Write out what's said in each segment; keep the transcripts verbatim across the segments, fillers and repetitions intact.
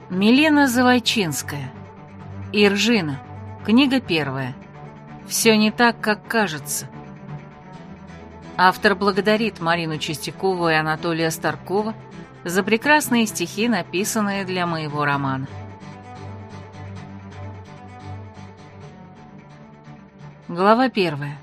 Милена Завойчинская. Иржина. Книга первая. Все не так, как кажется. Автор благодарит Марину Чистякову и Анатолия Старкова за прекрасные стихи, написанные для моего романа. Глава первая.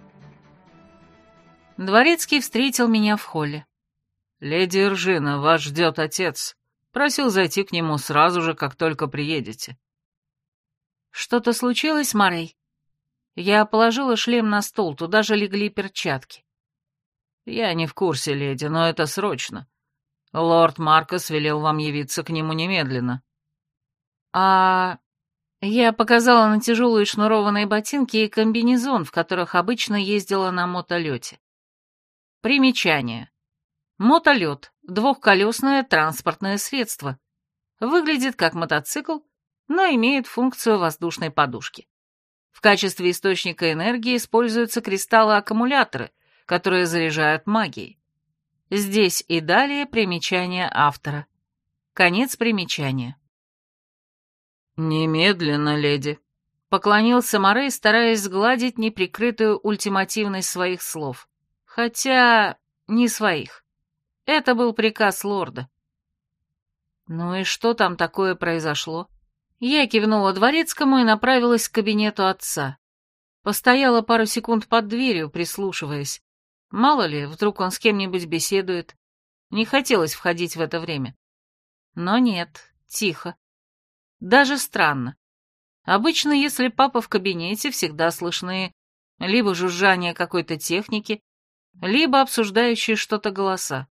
Дворецкий встретил меня в холле. «Леди Иржина, вас ждет отец. Просил зайти к нему сразу же, как только приедете». «Что-то случилось, Морей?» Я положила шлем на стол, туда же легли перчатки. «Я не в курсе, леди, но это срочно. Лорд Маркос велел вам явиться к нему немедленно». «А...» Я показала на тяжелые шнурованные ботинки и комбинезон, в которых обычно ездила на мотолете. Примечание. Мотолет — двухколесное транспортное средство. Выглядит как мотоцикл, но имеет функцию воздушной подушки. В качестве источника энергии используются кристаллы-аккумуляторы, которые заряжают магией. Здесь и далее примечание автора. Конец примечания. «Немедленно, леди», — поклонился Морей, стараясь сгладить неприкрытую ультимативность своих слов. Хотя не своих. Это был приказ лорда. Ну и что там такое произошло? Я кивнула дворецкому и направилась к кабинету отца. Постояла пару секунд под дверью, прислушиваясь. Мало ли, вдруг он с кем-нибудь беседует. Не хотелось входить в это время. Но нет, тихо. Даже странно. Обычно, если папа в кабинете, всегда слышны либо жужжание какой-то техники, либо обсуждающие что-то голоса.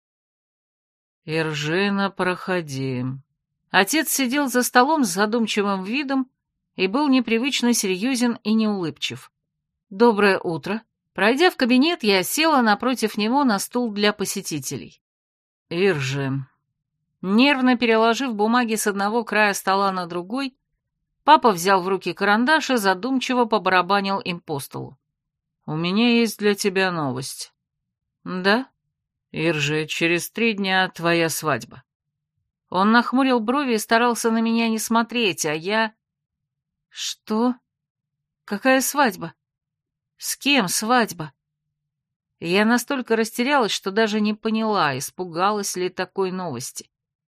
«Иржина, проходи». Отец сидел за столом с задумчивым видом и был непривычно серьезен и неулыбчив. «Доброе утро». Пройдя в кабинет, я села напротив него на стул для посетителей. «Иржин». Нервно переложив бумаги с одного края стола на другой, папа взял в руки карандаш и задумчиво побарабанил им по столу. «У меня есть для тебя новость». «Да?» «Иржи, через три дня твоя свадьба». Он нахмурил брови и старался на меня не смотреть, а я... «Что? Какая свадьба? С кем свадьба?» Я настолько растерялась, что даже не поняла, испугалась ли такой новости.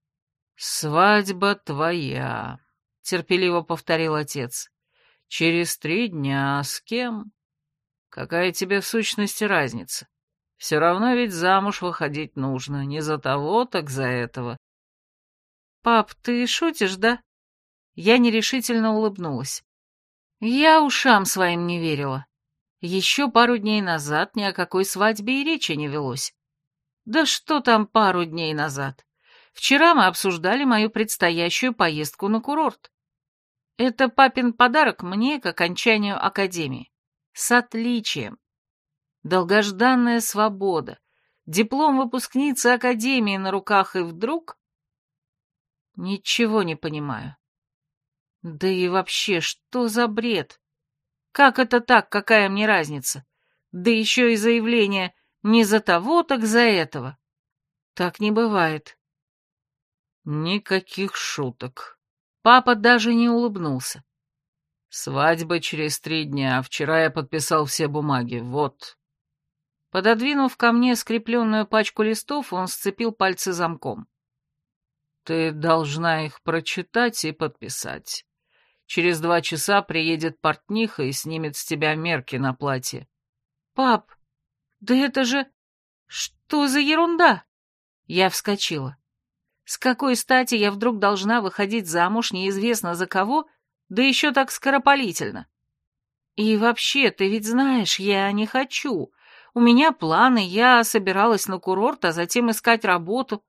«Свадьба твоя», — терпеливо повторил отец. «Через три дня с кем? Какая тебе в сущности разница? Все равно ведь замуж выходить нужно, не за того, так за этого». «Пап, ты шутишь, да?» Я нерешительно улыбнулась. Я ушам своим не верила. Еще пару дней назад ни о какой свадьбе и речи не велось. Да что там пару дней назад? Вчера мы обсуждали мою предстоящую поездку на курорт. Это папин подарок мне к окончанию академии. С отличием. Долгожданная свобода, диплом выпускницы академии на руках, и вдруг... Ничего не понимаю. Да и вообще, что за бред? Как это так, какая мне разница? Да еще и заявление «не за того, так за этого». Так не бывает. Никаких шуток. Папа даже не улыбнулся. Свадьба через три дня. Вчера я подписал все бумаги. Вот. Пододвинув ко мне скрепленную пачку листов, он сцепил пальцы замком. Ты должна их прочитать и подписать. Через два часа приедет портниха и снимет с тебя мерки на платье. Пап, да это же... Что за ерунда? Я вскочила. С какой стати я вдруг должна выходить замуж неизвестно за кого, да еще так скоропалительно? И вообще, ты ведь знаешь, я не хочу. У меня планы, я собиралась на курорт, а затем искать работу.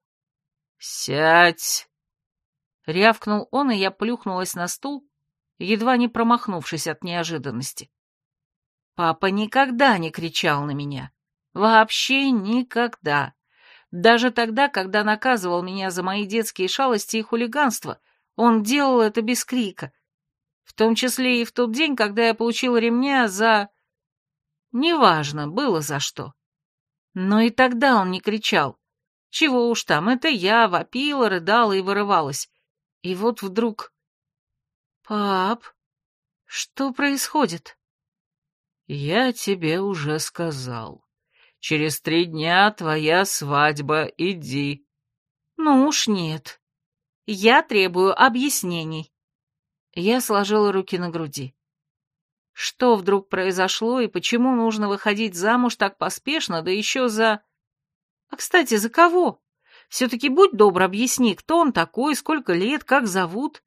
«Сядь!» Рявкнул он, и я плюхнулась на стул, едва не промахнувшись от неожиданности. Папа никогда не кричал на меня. Вообще никогда. Даже тогда, когда наказывал меня за мои детские шалости и хулиганство, он делал это без крика. В том числе и в тот день, когда я получила ремня за... Неважно, было за что. Но и тогда он не кричал. Чего уж там, это я вопила, рыдала и вырывалась. И вот вдруг... «Пап, что происходит?» «Я тебе уже сказал. Через три дня твоя свадьба, иди». «Ну уж нет. Я требую объяснений». Я сложила руки на груди. Что вдруг произошло и почему нужно выходить замуж так поспешно, да еще за... А, кстати, за кого? Все-таки будь добр, объясни, кто он такой, сколько лет, как зовут.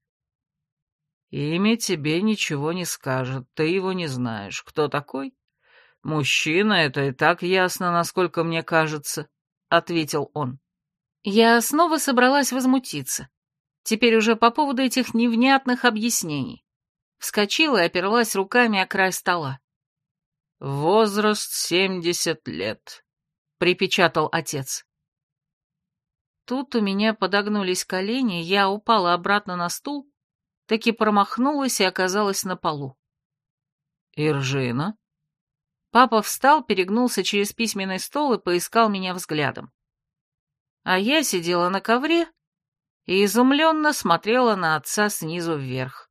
Имя тебе ничего не скажет, ты его не знаешь. Кто такой? Мужчина, это и так ясно, насколько мне кажется, — ответил он. Я снова собралась возмутиться. Теперь уже по поводу этих невнятных объяснений. Вскочила и оперлась руками о край стола. «Возраст семьдесят лет», — припечатал отец. Тут у меня подогнулись колени, я упала обратно на стул, таки промахнулась и оказалась на полу. «Иржина?» Папа встал, перегнулся через письменный стол и поискал меня взглядом. А я сидела на ковре и изумленно смотрела на отца снизу вверх.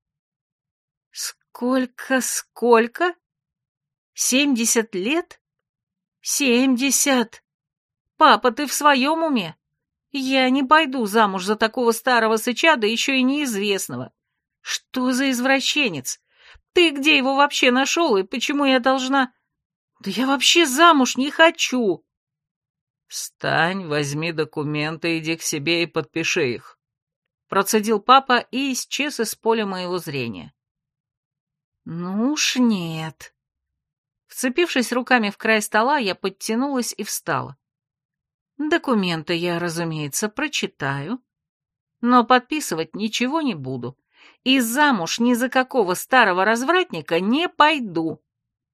«Сколько, сколько? Семьдесят лет? Семьдесят! Папа, ты в своем уме? Я не пойду замуж за такого старого сыча, да еще и неизвестного. Что за извращенец? Ты где его вообще нашел, и почему я должна... Да я вообще замуж не хочу!» «Встань, возьми документы, иди к себе и подпиши их», — процедил папа и исчез из поля моего зрения. «Ну уж нет». Вцепившись руками в край стола, я подтянулась и встала. Документы я, разумеется, прочитаю, но подписывать ничего не буду, и замуж ни за какого старого развратника не пойду.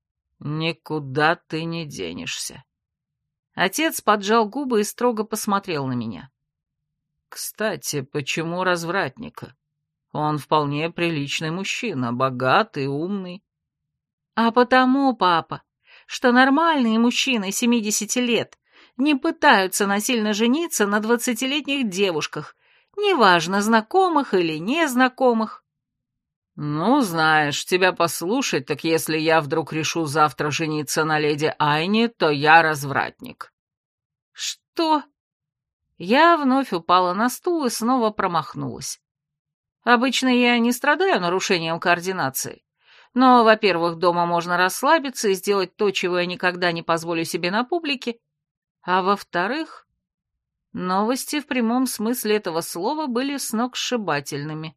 «Никуда ты не денешься». Отец поджал губы и строго посмотрел на меня. «Кстати, почему развратника? Он вполне приличный мужчина, богатый, умный». «А потому, папа, что нормальные мужчины семидесяти лет не пытаются насильно жениться на двадцатилетних девушках, неважно, знакомых или незнакомых». «Ну, знаешь, тебя послушать, так если я вдруг решу завтра жениться на леди Айне, то я развратник». «Что?» Я вновь упала на стул и снова промахнулась. Обычно я не страдаю нарушением координации, но, во-первых, дома можно расслабиться и сделать то, чего я никогда не позволю себе на публике, а во-вторых, новости в прямом смысле этого слова были сногсшибательными.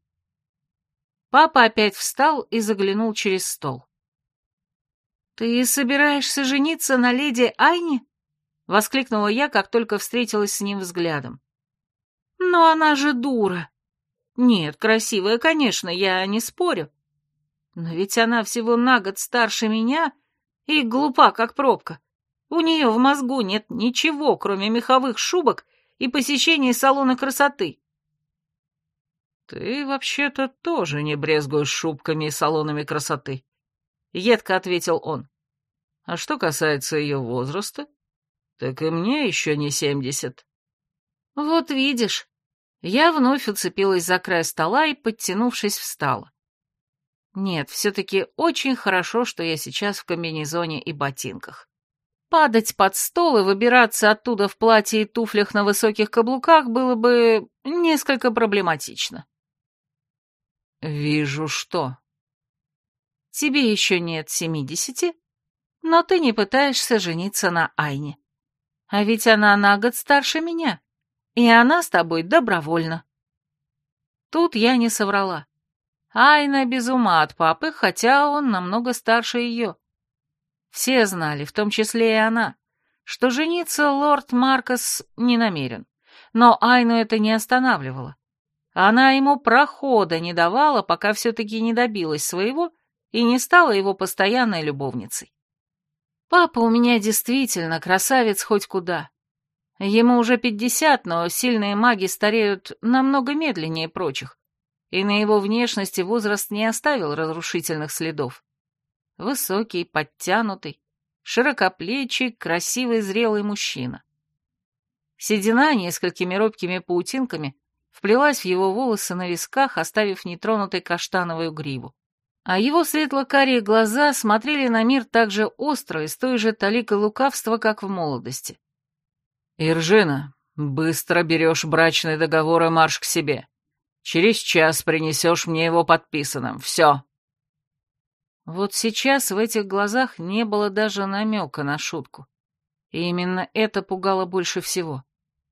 Папа опять встал и заглянул через стол. «Ты собираешься жениться на леди Айне?» — воскликнула я, как только встретилась с ним взглядом. «Но она же дура. Нет, красивая, конечно, я не спорю. Но ведь она всего на год старше меня и глупа, как пробка. У нее в мозгу нет ничего, кроме меховых шубок и посещения салона красоты». «Ты вообще-то тоже не брезгуешь шубками и салонами красоты», — едко ответил он. «А что касается ее возраста, так и мне еще не семьдесят». «Вот видишь». Я вновь уцепилась за край стола и, подтянувшись, встала. Нет, все-таки очень хорошо, что я сейчас в комбинезоне и ботинках. Падать под стол и выбираться оттуда в платье и туфлях на высоких каблуках было бы несколько проблематично. «Вижу, что...» «Тебе еще нет семидесяти, но ты не пытаешься жениться на Айне. А ведь она на год старше меня, и она с тобой добровольно». Тут я не соврала. Айна без ума от папы, хотя он намного старше ее. Все знали, в том числе и она, что жениться лорд Маркос не намерен, но Айну это не останавливало. Она ему прохода не давала, пока все-таки не добилась своего и не стала его постоянной любовницей. Папа у меня действительно красавец хоть куда. Ему уже пятьдесят, но сильные маги стареют намного медленнее прочих, и на его внешности возраст не оставил разрушительных следов. Высокий, подтянутый, широкоплечий, красивый, зрелый мужчина. Седина несколькими робкими паутинками вплелась в его волосы на висках, оставив нетронутой каштановую гриву. А его светло-карие глаза смотрели на мир так же остро и с той же толикой лукавства, как в молодости. «Иржина, быстро берешь брачный договор и марш к себе. Через час принесешь мне его подписанным. Все». Вот сейчас в этих глазах не было даже намека на шутку. И именно это пугало больше всего.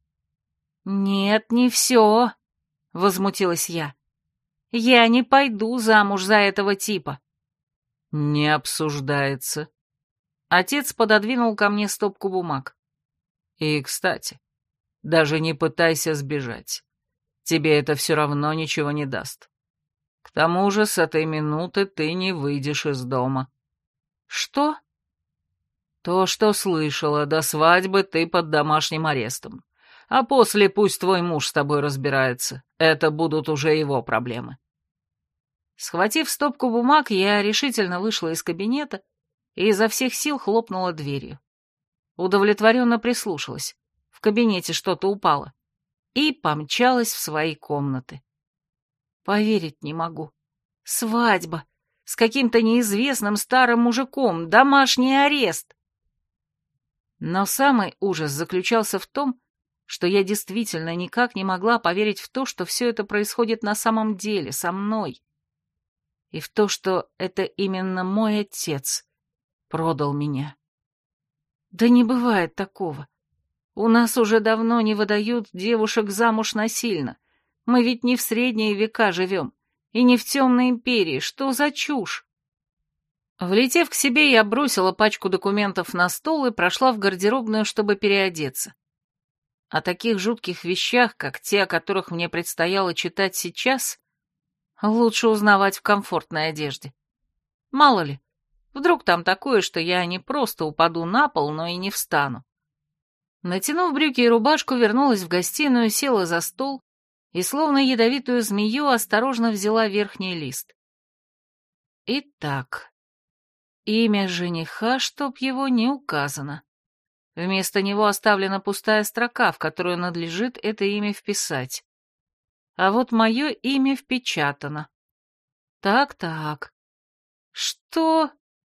«Нет, не все», — возмутилась я. «Я не пойду замуж за этого типа». «Не обсуждается». Отец пододвинул ко мне стопку бумаг. «И, кстати, даже не пытайся сбежать. Тебе это все равно ничего не даст. К тому же с этой минуты ты не выйдешь из дома». «Что?» «То, что слышала, до свадьбы ты под домашним арестом. А после пусть твой муж с тобой разбирается. Это будут уже его проблемы». Схватив стопку бумаг, я решительно вышла из кабинета и изо всех сил хлопнула дверью. Удовлетворенно прислушалась. В кабинете что-то упало. И помчалась в свои комнаты. Поверить не могу. Свадьба. С каким-то неизвестным старым мужиком. Домашний арест. Но самый ужас заключался в том, что я действительно никак не могла поверить в то, что все это происходит на самом деле, со мной. И в то, что это именно мой отец продал меня. Да не бывает такого. У нас уже давно не выдают девушек замуж насильно. Мы ведь не в средние века живем, и не в темной империи. Что за чушь? Влетев к себе, я бросила пачку документов на стол и прошла в гардеробную, чтобы переодеться. О таких жутких вещах, как те, о которых мне предстояло читать сейчас, лучше узнавать в комфортной одежде. Мало ли, вдруг там такое, что я не просто упаду на пол, но и не встану. Натянув брюки и рубашку, вернулась в гостиную, села за стол и, словно ядовитую змею, осторожно взяла верхний лист. Итак, имя жениха, чтоб его не указано. Вместо него оставлена пустая строка, в которую надлежит это имя вписать. А вот мое имя впечатано. Так-так. Что?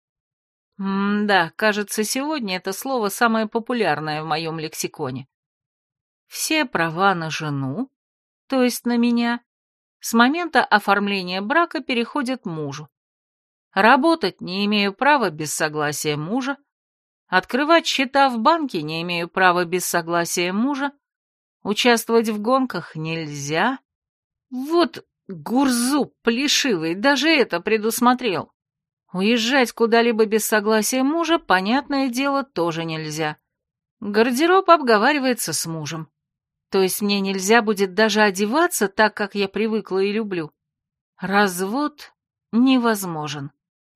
М-да, кажется, сегодня это слово самое популярное в моем лексиконе. Все права на жену, то есть на меня, с момента оформления брака переходят мужу. Работать не имею права без согласия мужа, открывать счета в банке не имею права без согласия мужа, участвовать в гонках нельзя. Вот гурзуб плешивый, даже это предусмотрел. Уезжать куда-либо без согласия мужа, понятное дело, тоже нельзя. Гардероб обговаривается с мужем. То есть мне нельзя будет даже одеваться так, как я привыкла и люблю. Развод невозможен.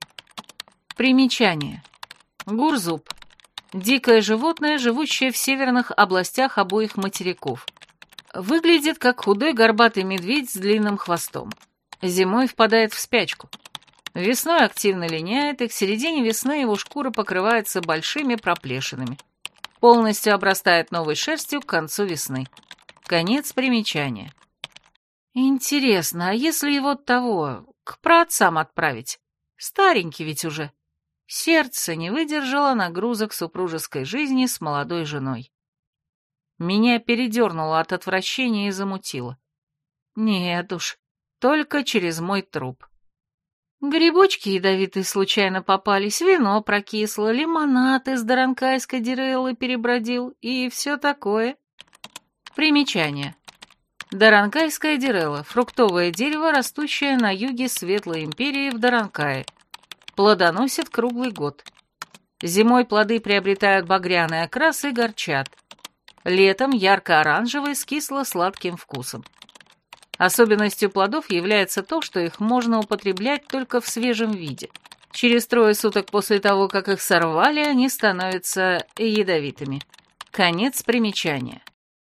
Примечание. Гурзуб. Дикое животное, живущее в северных областях обоих материков. Выглядит как худой горбатый медведь с длинным хвостом. Зимой впадает в спячку. Весной активно линяет, и к середине весны его шкура покрывается большими проплешинами. Полностью обрастает новой шерстью к концу весны. Конец примечания. Интересно, а если его того, к праотцам отправить? Старенький ведь уже. Сердце не выдержало нагрузок супружеской жизни с молодой женой. Меня передернуло от отвращения и замутило. Нет уж, только через мой труп. Грибочки ядовитые случайно попались, вино прокисло, лимонад из даранкайской диреллы перебродил и все такое. Примечание. Даранкайская дирелла — фруктовое дерево, растущее на юге Светлой Империи в Даранкае. Плодоносит круглый год. Зимой плоды приобретают багряный окрас и горчат. Летом ярко-оранжевый с кисло-сладким вкусом. Особенностью плодов является то, что их можно употреблять только в свежем виде. Через трое суток после того, как их сорвали, они становятся ядовитыми. Конец примечания.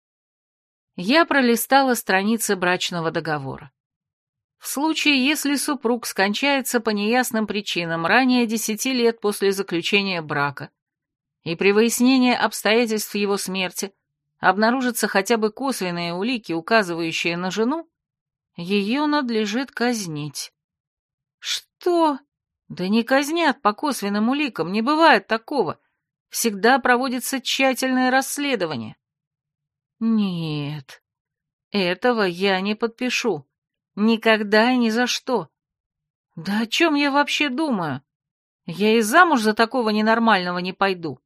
Я пролистала страницы брачного договора. В случае, если супруг скончается по неясным причинам ранее десяти лет после заключения брака, и при выяснении обстоятельств его смерти обнаружатся хотя бы косвенные улики, указывающие на жену, ее надлежит казнить. Что? Да не казнят по косвенным уликам, не бывает такого. Всегда проводится тщательное расследование. Нет, этого я не подпишу. Никогда и ни за что. Да о чем я вообще думаю? Я и замуж за такого ненормального не пойду.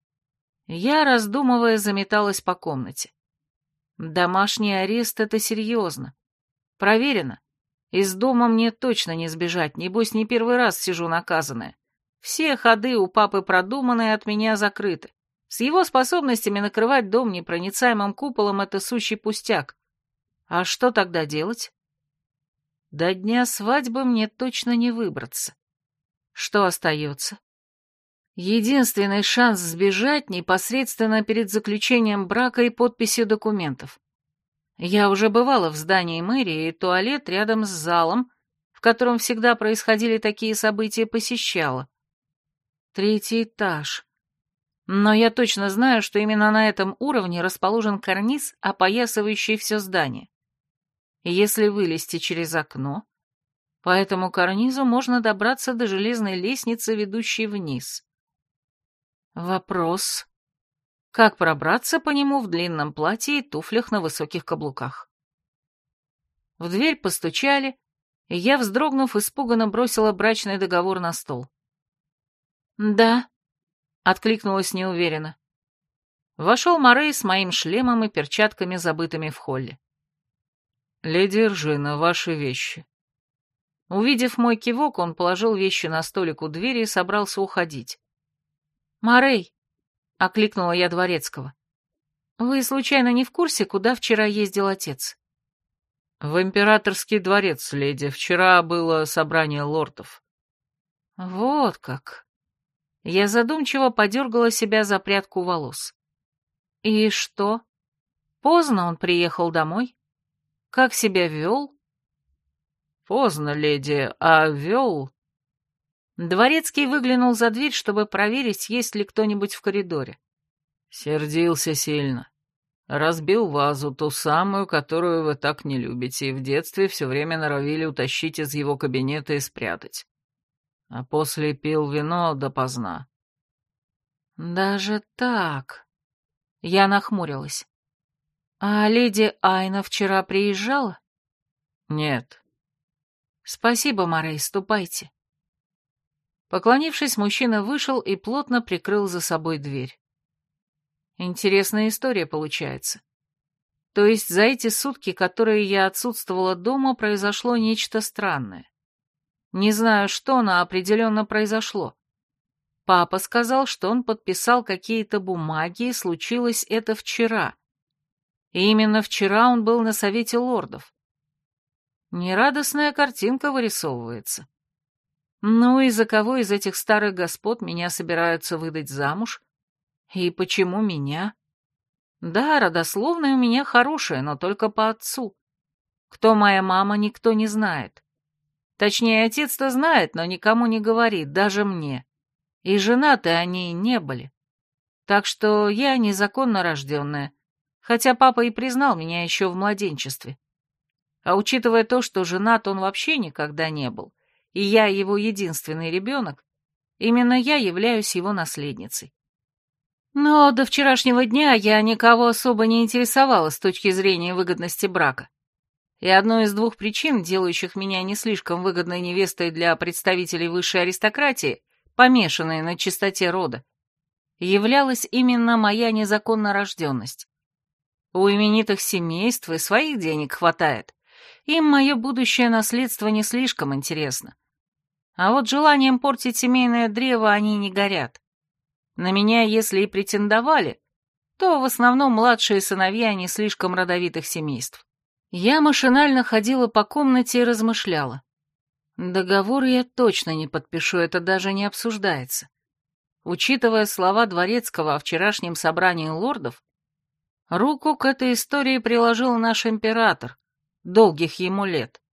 Я, раздумывая, заметалась по комнате. Домашний арест — это серьезно. Проверено. Из дома мне точно не сбежать, небось, не первый раз сижу наказанная. Все ходы у папы продуманные, от меня закрыты. С его способностями накрывать дом непроницаемым куполом — это сущий пустяк. А что тогда делать? До дня свадьбы мне точно не выбраться. Что остается? Единственный шанс сбежать непосредственно перед заключением брака и подписью документов. Я уже бывала в здании мэрии, и туалет рядом с залом, в котором всегда происходили такие события, посещала. Третий этаж. Но я точно знаю, что именно на этом уровне расположен карниз, опоясывающий все здание. И если вылезти через окно, по этому карнизу можно добраться до железной лестницы, ведущей вниз. Вопрос: как пробраться по нему в длинном платье и туфлях на высоких каблуках? В дверь постучали, и я, вздрогнув, испуганно бросила брачный договор на стол. «Да», — откликнулась неуверенно. Вошел Морей с моим шлемом и перчатками, забытыми в холле. «Леди Эржина, ваши вещи». Увидев мой кивок, он положил вещи на столик у двери и собрался уходить. «Морей», — окликнула я дворецкого, — «вы случайно не в курсе, куда вчера ездил отец?» «В императорский дворец, леди. Вчера было собрание лордов». «Вот как». Я задумчиво подергала себя за прядку волос. «И что? Поздно он приехал домой? Как себя вел?» «Поздно, леди, а вел...» Дворецкий выглянул за дверь, чтобы проверить, есть ли кто-нибудь в коридоре. Сердился сильно. Разбил вазу, ту самую, которую вы так не любите, и в детстве все время норовили утащить из его кабинета и спрятать. А после пил вино допоздна. «Даже так...» Я нахмурилась. «А леди Айна вчера приезжала?» «Нет». «Спасибо, Морей, ступайте». Поклонившись, мужчина вышел и плотно прикрыл за собой дверь. Интересная история получается. То есть за эти сутки, которые я отсутствовала дома, произошло нечто странное. Не знаю что, но определенно произошло. Папа сказал, что он подписал какие-то бумаги, и случилось это вчера. И именно вчера он был на совете лордов. Нерадостная картинка вырисовывается. Ну и за кого из этих старых господ меня собираются выдать замуж? И почему меня? Да, родословная у меня хорошая, но только по отцу. Кто моя мама, никто не знает. Точнее, отец-то знает, но никому не говорит, даже мне. И женаты они не были. Так что я незаконно рожденная, хотя папа и признал меня еще в младенчестве. А учитывая то, что женат он вообще никогда не был, и я его единственный ребенок, именно я являюсь его наследницей. Но до вчерашнего дня я никого особо не интересовала с точки зрения выгодности брака. И одной из двух причин, делающих меня не слишком выгодной невестой для представителей высшей аристократии, помешанной на чистоте рода, являлась именно моя незаконно рожденность. У именитых семейств и своих денег хватает. Им мое будущее наследство не слишком интересно. А вот желанием портить семейное древо они не горят. На меня, если и претендовали, то в основном младшие сыновья не слишком родовитых семейств. Я машинально ходила по комнате и размышляла. Договор я точно не подпишу, это даже не обсуждается. Учитывая слова Дворецкого о вчерашнем собрании лордов, руку к этой истории приложил наш император, долгих ему лет.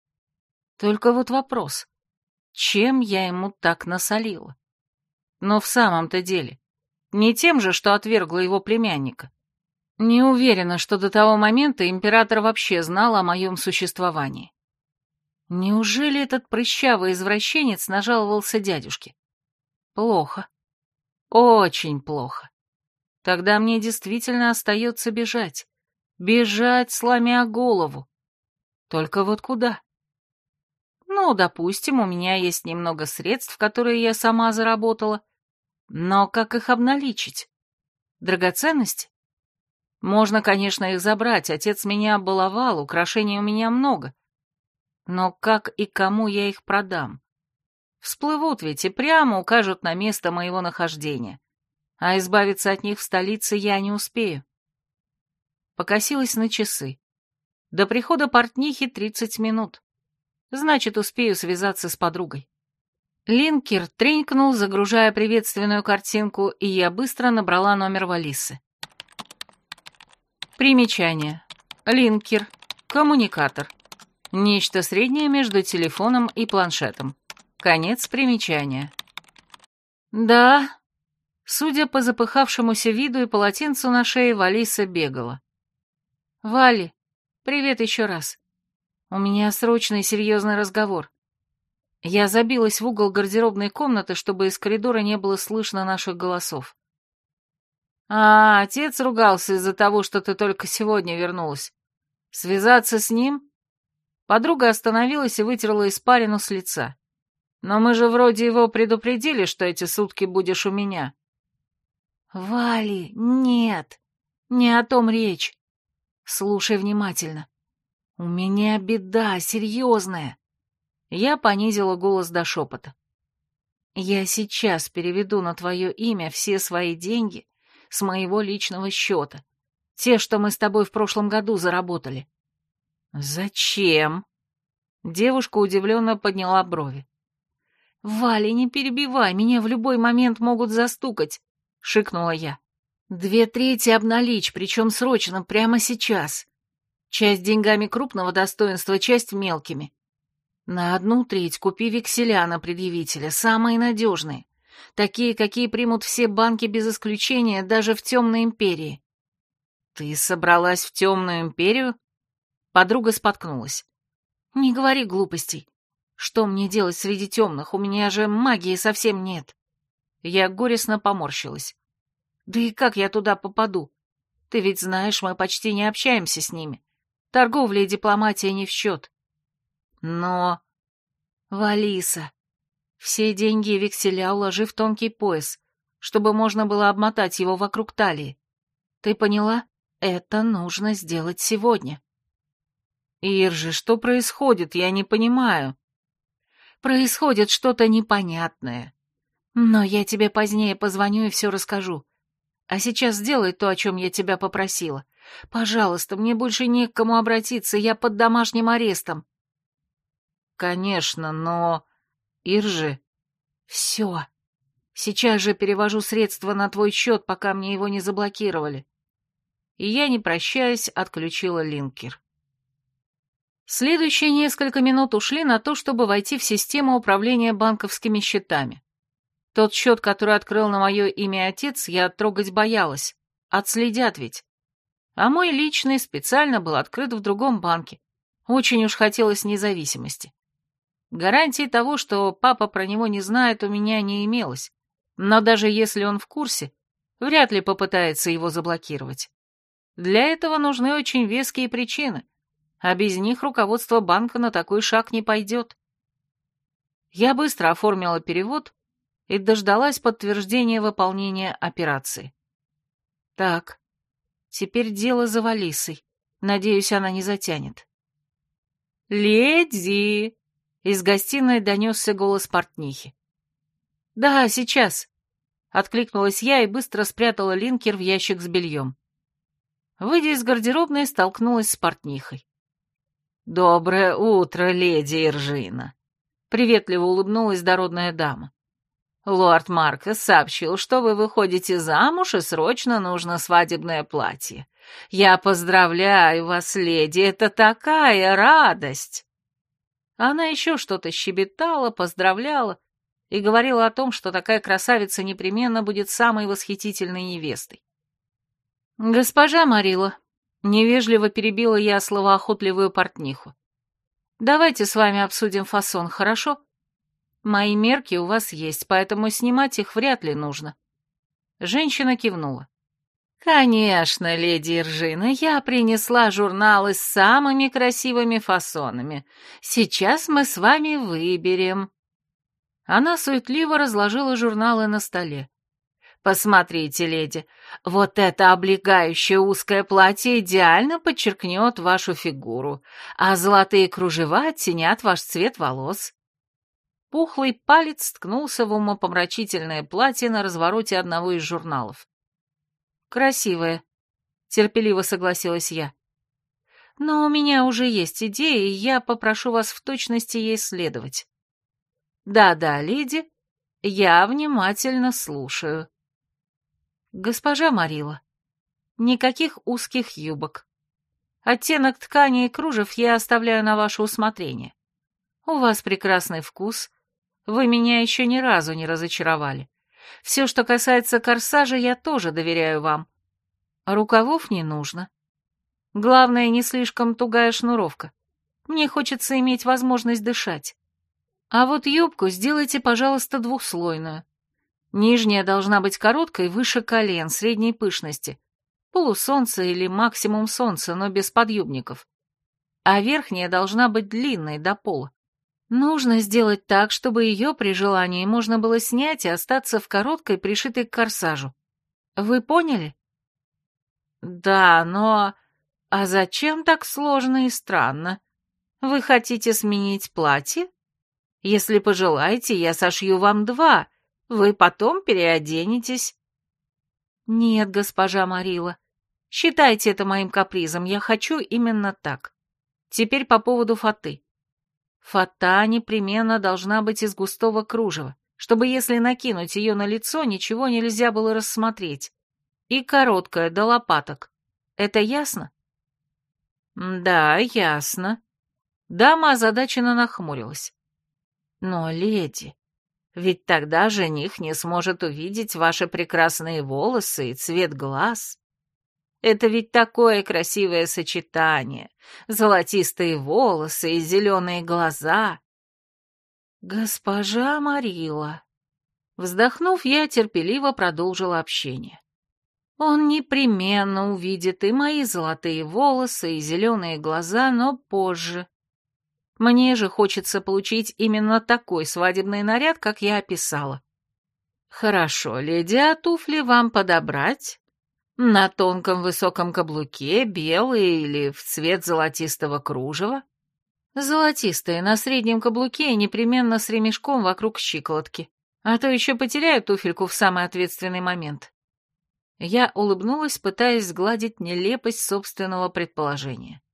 Только вот вопрос, чем я ему так насолила? Но в самом-то деле, не тем же, что отвергла его племянника. Не уверена, что до того момента император вообще знал о моем существовании. Неужели этот прыщавый извращенец нажаловался дядюшке? Плохо. Очень плохо. Тогда мне действительно остается бежать. Бежать, сломя голову. Только вот куда? Ну, допустим, у меня есть немного средств, которые я сама заработала. Но как их обналичить? Драгоценности? Можно, конечно, их забрать, отец меня баловал, украшений у меня много. Но как и кому я их продам? Всплывут ведь и прямо укажут на место моего нахождения. А избавиться от них в столице я не успею. Покосилась на часы. До прихода портнихи тридцать минут. Значит, успею связаться с подругой. Линкер тренькнул, загружая приветственную картинку, и я быстро набрала номер Валисы. Примечание. Линкер. Коммуникатор. Нечто среднее между телефоном и планшетом. Конец примечания. Да. Судя по запыхавшемуся виду и полотенцу на шее, Валиса бегала. «Вали, привет еще раз. У меня срочный серьезный разговор». Я забилась в угол гардеробной комнаты, чтобы из коридора не было слышно наших голосов. «А, отец ругался из-за того, что ты только сегодня вернулась. Связаться с ним?» Подруга остановилась и вытерла испарину с лица. «Но мы же вроде его предупредили, что эти сутки будешь у меня». «Вали, нет, не о том речь. Слушай внимательно. У меня беда серьезная». Я понизила голос до шепота. «Я сейчас переведу на твое имя все свои деньги с моего личного счета, те, что мы с тобой в прошлом году заработали». «Зачем?» Девушка удивленно подняла брови. «Валя, не перебивай, меня в любой момент могут застукать», — шикнула я. «Две трети обналичь, причем срочно, прямо сейчас. Часть деньгами крупного достоинства, часть мелкими. На одну треть купи векселя на предъявителя, самые надежные, такие, какие примут все банки без исключения, даже в темной империи». «Ты собралась в темную империю?» Подруга споткнулась. «Не говори глупостей. Что мне делать среди темных? У меня же магии совсем нет». Я горестно поморщилась. «Да и как я туда попаду? Ты ведь знаешь, мы почти не общаемся с ними. Торговля и дипломатия не в счет». «Но...» «Валиса, все деньги и векселя уложи в тонкий пояс, чтобы можно было обмотать его вокруг талии. Ты поняла? Это нужно сделать сегодня». «Иржи, что происходит? Я не понимаю». «Происходит что-то непонятное. Но я тебе позднее позвоню и все расскажу. А сейчас сделай то, о чем я тебя попросила. Пожалуйста, мне больше не к кому обратиться, я под домашним арестом». «Конечно, но... Иржи...» «Все. Сейчас же перевожу средства на твой счет, пока мне его не заблокировали». И я, не прощаясь, отключила линкер. Следующие несколько минут ушли на то, чтобы войти в систему управления банковскими счетами. Тот счет, который открыл на мое имя отец, я трогать боялась. Отследят ведь. А мой личный специально был открыт в другом банке. Очень уж хотелось независимости. Гарантии того, что папа про него не знает, у меня не имелось. Но даже если он в курсе, вряд ли попытается его заблокировать. Для этого нужны очень веские причины, а без них руководство банка на такой шаг не пойдет. Я быстро оформила перевод и дождалась подтверждения выполнения операции. Так, теперь дело за Валисой. Надеюсь, она не затянет. «Леди!» — из гостиной донесся голос портнихи. «Да, сейчас!» — откликнулась я и быстро спрятала линкер в ящик с бельем. Выйдя из гардеробной, столкнулась с портнихой. «Доброе утро, леди Иржина!» — приветливо улыбнулась дородная дама. «Лорд Маркос сообщил, что вы выходите замуж, и срочно нужно свадебное платье. Я поздравляю вас, леди, это такая радость!» Она еще что-то щебетала, поздравляла и говорила о том, что такая красавица непременно будет самой восхитительной невестой. «Госпожа Марила», — невежливо перебила я словоохотливую портниху, «давайте с вами обсудим фасон, хорошо? Мои мерки у вас есть, поэтому снимать их вряд ли нужно». Женщина кивнула. «Конечно, леди Иржина, я принесла журналы с самыми красивыми фасонами. Сейчас мы с вами выберем». Она суетливо разложила журналы на столе. «Посмотрите, леди, вот это облегающее узкое платье идеально подчеркнет вашу фигуру, а золотые кружева оттенят ваш цвет волос». Пухлый палец ткнулся в умопомрачительное платье на развороте одного из журналов. «Красивое», — терпеливо согласилась я. «Но у меня уже есть идея, и я попрошу вас в точности ей следовать». «Да-да, леди, я внимательно слушаю». «Госпожа Марила, никаких узких юбок. Оттенок ткани и кружев я оставляю на ваше усмотрение. У вас прекрасный вкус, вы меня еще ни разу не разочаровали. Все, что касается корсажа, я тоже доверяю вам. Рукавов не нужно. Главное, не слишком тугая шнуровка. Мне хочется иметь возможность дышать. А вот юбку сделайте, пожалуйста, двухслойную. Нижняя должна быть короткой, выше колен, средней пышности. Полусолнце или максимум солнца, но без подъюбников. А верхняя должна быть длинной, до пола. Нужно сделать так, чтобы ее при желании можно было снять и остаться в короткой, пришитой к корсажу. Вы поняли? Да, но... А зачем так сложно и странно? Вы хотите сменить платье? Если пожелаете, я сошью вам два. Вы потом переоденетесь. Нет, госпожа Марила, считайте это моим капризом, я хочу именно так. Теперь по поводу фаты. Фата непременно должна быть из густого кружева, чтобы если накинуть ее на лицо, ничего нельзя было рассмотреть. И короткая, до лопаток. Это ясно? Да, ясно. Дама озадаченно нахмурилась. Но, леди, ведь тогда жених не сможет увидеть ваши прекрасные волосы и цвет глаз. Это ведь такое красивое сочетание. Золотистые волосы и зеленые глаза. Госпожа Марила. Вздохнув, я терпеливо продолжила общение. Он непременно увидит и мои золотые волосы, и зеленые глаза, но позже. Мне же хочется получить именно такой свадебный наряд, как я описала. Хорошо, леди, а туфли вам подобрать? На тонком высоком каблуке, белые или в цвет золотистого кружева? Золотистые, на среднем каблуке и непременно с ремешком вокруг щиколотки, а то еще потеряю туфельку в самый ответственный момент. Я улыбнулась, пытаясь сгладить нелепость собственного предположения.